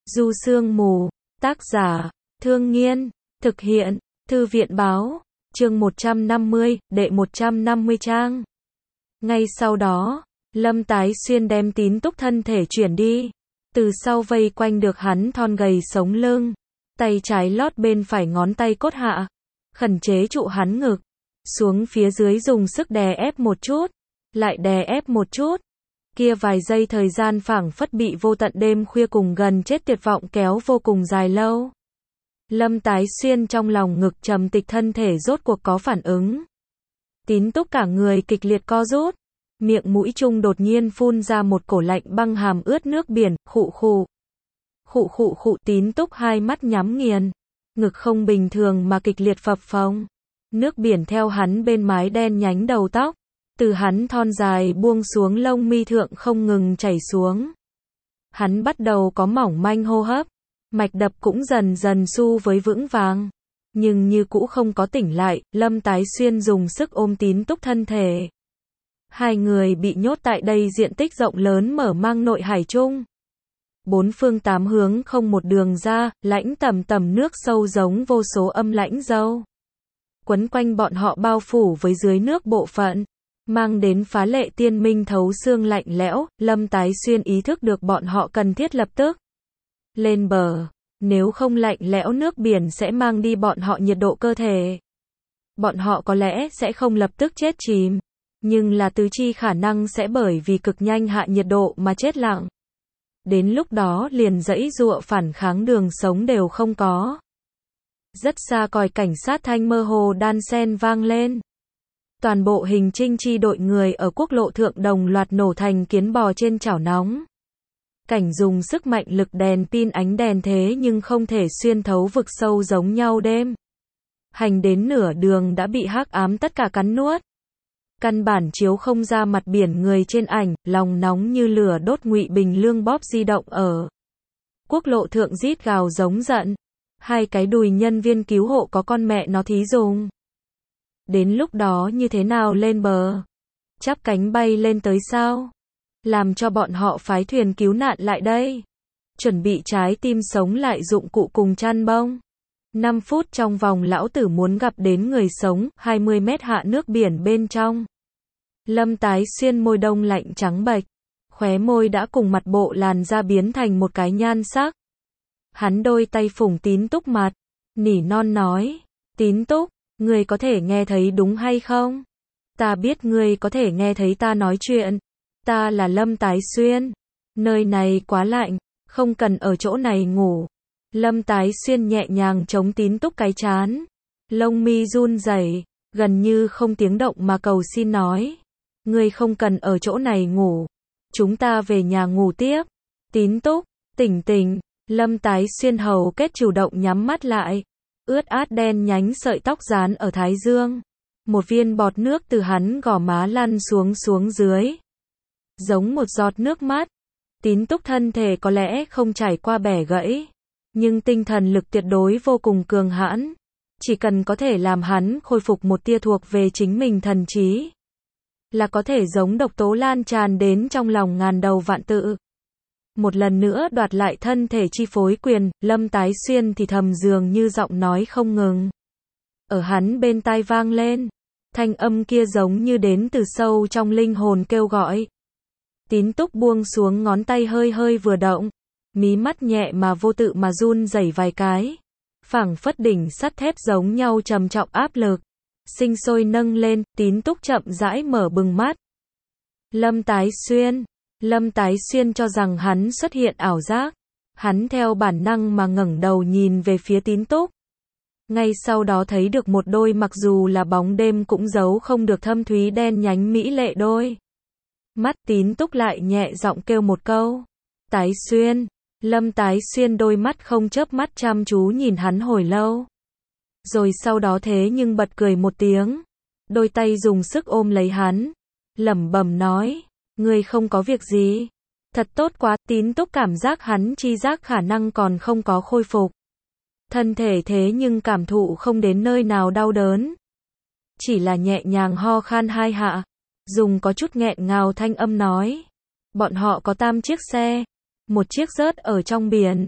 Du Sương Mù, tác giả, Thương Nghiên, thực hiện, Thư viện Báo, chương 150, đệ 150 trang. Ngay sau đó, Lâm Tái Xuyên đem Tín Túc thân thể chuyển đi, từ sau vây quanh được hắn thon gầy sống lưng, tay trái lót bên phải ngón tay cốt hạ, khẩn chế trụ hắn ngực, xuống phía dưới dùng sức đè ép một chút, lại đè ép một chút. Kia vài giây thời gian phảng phất bị vô tận đêm khuya cùng gần chết tuyệt vọng kéo vô cùng dài lâu. Lâm Tái Xuyên trong lòng ngực trầm tịch thân thể rốt cuộc có phản ứng. Tín Túc cả người kịch liệt co rút, miệng mũi chung đột nhiên phun ra một cổ lạnh băng hàm ướt nước biển, khụ khụ. Khụ khụ khụ, Tín Túc hai mắt nhắm nghiền, ngực không bình thường mà kịch liệt phập phồng. Nước biển theo hắn bên mái đen nhánh đầu tóc, từ hắn thon dài buông xuống lông mi thượng không ngừng chảy xuống. Hắn bắt đầu có mỏng manh hô hấp, mạch đập cũng dần dần xu với vững vàng, nhưng như cũ không có tỉnh lại. Lâm Tái Xuyên dùng sức ôm Tín Túc thân thể. Hai người bị nhốt tại đây diện tích rộng lớn mở mang nội hải chung. Bốn phương tám hướng không một đường ra, lãnh tầm tầm nước sâu giống vô số âm lãnh dâu. Quấn quanh bọn họ bao phủ với dưới nước bộ phận, mang đến phá lệ tiên minh thấu xương lạnh lẽo. Lâm Tái Xuyên ý thức được bọn họ cần thiết lập tức lên bờ, nếu không lạnh lẽo nước biển sẽ mang đi bọn họ nhiệt độ cơ thể. Bọn họ có lẽ sẽ không lập tức chết chìm, nhưng là tứ chi khả năng sẽ bởi vì cực nhanh hạ nhiệt độ mà chết lặng. Đến lúc đó liền giãy giụa phản kháng đường sống đều không có. Rất xa còi cảnh sát thanh mơ hồ đan sen vang lên. Toàn bộ hình trinh chi đội người ở quốc lộ thượng đồng loạt nổ thành kiến bò trên chảo nóng. Cảnh dùng sức mạnh lực đèn pin ánh đèn thế nhưng không thể xuyên thấu vực sâu giống nhau đêm. Hành đến nửa đường đã bị hắc ám tất cả cắn nuốt. Căn bản chiếu không ra mặt biển người trên ảnh, lòng nóng như lửa đốt. Ngụy Bình Lương bóp di động ở quốc lộ thượng rít gào giống giận. Hai cái đùi nhân viên cứu hộ có con mẹ nó thí dùng. Đến lúc đó như thế nào lên bờ? Chắp cánh bay lên tới sao? Làm cho bọn họ phái thuyền cứu nạn lại đây. Chuẩn bị trái tim sống lại dụng cụ cùng chăn bông. 5 phút trong vòng lão tử muốn gặp đến người sống. 20 mét hạ nước biển bên trong. Lâm Tái Xuyên môi đông lạnh trắng bệch, khóe môi đã cùng mặt bộ làn da biến thành một cái nhan sắc. Hắn đôi tay phủng Tín Túc mặt, nỉ non nói, Tín Túc, ngươi có thể nghe thấy đúng hay không? Ta biết ngươi có thể nghe thấy ta nói chuyện. Ta là Lâm Tái Xuyên. Nơi này quá lạnh, không cần ở chỗ này ngủ. Lâm Tái Xuyên nhẹ nhàng chống Tín Túc cái trán, lông mi run rẩy, gần như không tiếng động mà cầu xin nói, ngươi không cần ở chỗ này ngủ, chúng ta về nhà ngủ tiếp. Tín Túc, tỉnh tỉnh. Lâm Tái Xuyên hầu kết chủ động nhắm mắt lại, ướt át đen nhánh sợi tóc dán ở thái dương, một viên bọt nước từ hắn gò má lăn xuống dưới, giống một giọt nước mắt. Tín Túc thân thể có lẽ không trải qua bẻ gãy, nhưng tinh thần lực tuyệt đối vô cùng cường hãn, chỉ cần có thể làm hắn khôi phục một tia thuộc về chính mình thần trí, là có thể giống độc tố lan tràn đến trong lòng ngàn đầu vạn tự. Một lần nữa đoạt lại thân thể chi phối quyền. Lâm Tái Xuyên thì thầm dường như giọng nói không ngừng ở hắn bên tai vang lên, thanh âm kia giống như đến từ sâu trong linh hồn kêu gọi. Tín Túc buông xuống ngón tay hơi hơi vừa động, mí mắt nhẹ mà vô tự mà run rẩy vài cái, phảng phất đỉnh sắt thép giống nhau trầm trọng áp lực, sinh sôi nâng lên. Tín Túc chậm rãi mở bừng mắt. Lâm Tái Xuyên cho rằng hắn xuất hiện ảo giác. Hắn theo bản năng mà ngẩng đầu nhìn về phía Tín Túc. Ngay sau đó thấy được một đôi mặc dù là bóng đêm cũng giấu không được thâm thúy đen nhánh mỹ lệ đôi mắt. Tín Túc lại nhẹ giọng kêu một câu, Tái Xuyên. Lâm Tái Xuyên đôi mắt không chớp mắt chăm chú nhìn hắn hồi lâu. Rồi sau đó thế nhưng bật cười một tiếng, đôi tay dùng sức ôm lấy hắn, lẩm bẩm nói, ngươi không có việc gì. Thật tốt quá. Tín Túc cảm giác hắn chi giác khả năng còn không có khôi phục. Thân thể thế nhưng cảm thụ không đến nơi nào đau đớn. Chỉ là nhẹ nhàng ho khan hai hạ, dùng có chút nghẹn ngào thanh âm nói, bọn họ có 3 chiếc xe, một chiếc rớt ở trong biển,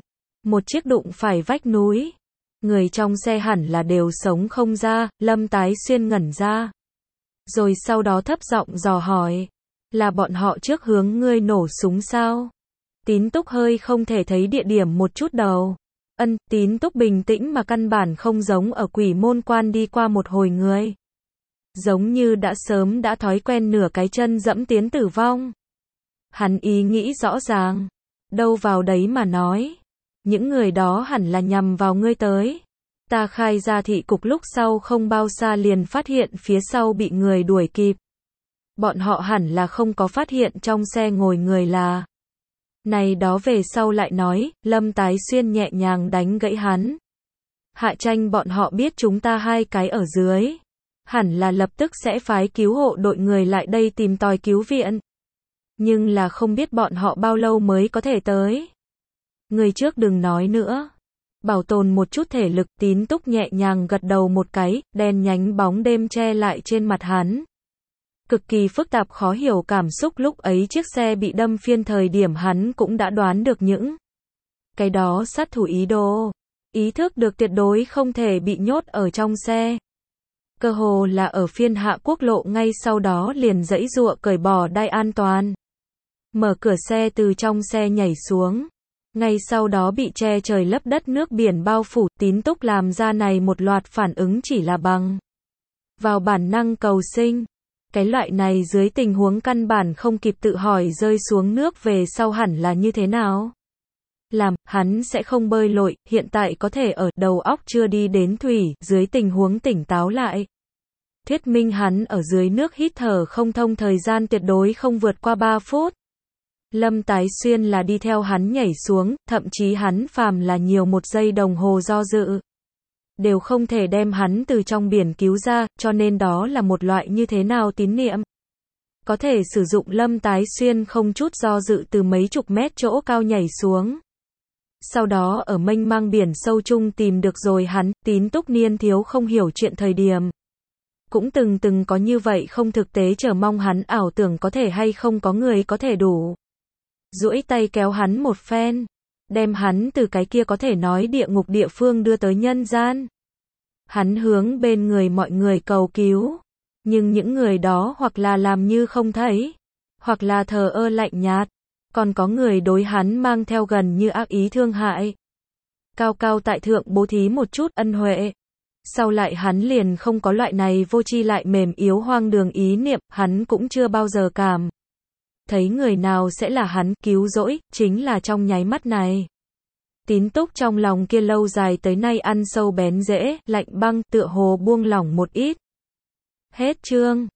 Một chiếc đụng phải vách núi. Người trong xe hẳn là đều sống không ra, Lâm Tái Xuyên ngẩn ra. Rồi sau đó thấp giọng dò hỏi. Là bọn họ trước hướng ngươi nổ súng sao? Tín Túc hơi không thể thấy địa điểm một chút đầu. Tín Túc bình tĩnh mà căn bản không giống ở Quỷ Môn Quan đi qua một hồi người. Giống như đã sớm đã thói quen nửa cái chân dẫm tiến tử vong. Hắn ý nghĩ rõ ràng. Đâu vào đấy mà nói. Những người đó hẳn là nhằm vào ngươi tới. Ta khai ra thị cục lúc sau không bao xa liền phát hiện phía sau bị người đuổi kịp. Bọn họ hẳn là không có phát hiện trong xe ngồi người là. Này đó về sau lại nói, Lâm Tái Xuyên nhẹ nhàng đánh gãy hắn. Hạ Tranh bọn họ biết chúng ta hai cái ở dưới. Hẳn là lập tức sẽ phái cứu hộ đội người lại đây tìm tòi cứu viện. Nhưng là không biết bọn họ bao lâu mới có thể tới. Người trước đừng nói nữa. Bảo tồn một chút thể lực, Tín Túc nhẹ nhàng gật đầu một cái, đen nhánh bóng đêm che lại trên mặt hắn. Cực kỳ phức tạp khó hiểu cảm xúc lúc ấy chiếc xe bị đâm phiên thời điểm hắn cũng đã đoán được những cái đó sát thủ ý đồ. Ý thức được tuyệt đối không thể bị nhốt ở trong xe. Cơ hồ là ở phiên hạ quốc lộ ngay sau đó liền giãy giụa cởi bỏ đai an toàn. Mở cửa xe từ trong xe nhảy xuống. Ngay sau đó bị che trời lấp đất nước biển bao phủ, Tín Túc làm ra này một loạt phản ứng chỉ là bằng vào bản năng cầu sinh. Cái loại này dưới tình huống căn bản không kịp tự hỏi rơi xuống nước về sau hẳn là như thế nào. Hắn sẽ không bơi lội, hiện tại có thể ở đầu óc chưa đi đến thủy, dưới tình huống tỉnh táo lại. Thuyết minh hắn ở dưới nước hít thở không thông thời gian tuyệt đối không vượt qua 3 phút. Lâm Tái Xuyên là đi theo hắn nhảy xuống, thậm chí hắn phàm là nhiều một giây đồng hồ do dự. Đều không thể đem hắn từ trong biển cứu ra, cho nên đó là một loại như thế nào tín niệm. Có thể sử dụng Lâm Tái Xuyên không chút do dự từ mấy chục mét chỗ cao nhảy xuống. Sau đó ở mênh mang biển sâu chung tìm được rồi hắn, Tín Túc niên thiếu không hiểu chuyện thời điểm. Cũng từng có như vậy không thực tế chờ mong hắn ảo tưởng có thể hay không có người có thể đủ. Duỗi tay kéo hắn một phen. Đem hắn từ cái kia có thể nói địa ngục địa phương đưa tới nhân gian. Hắn hướng bên người mọi người cầu cứu. Nhưng những người đó hoặc là làm như không thấy. Hoặc là thờ ơ lạnh nhạt. Còn có người đối hắn mang theo gần như ác ý thương hại. Cao cao tại thượng bố thí một chút ân huệ. Sau lại hắn liền không có loại này vô tri lại mềm yếu hoang đường ý niệm, hắn cũng chưa bao giờ cảm thấy người nào sẽ là hắn cứu rỗi, chính là trong nháy mắt này. Tín Túc trong lòng kia lâu dài tới nay ăn sâu bén rễ, lạnh băng, tựa hồ buông lỏng một ít. Hết chương.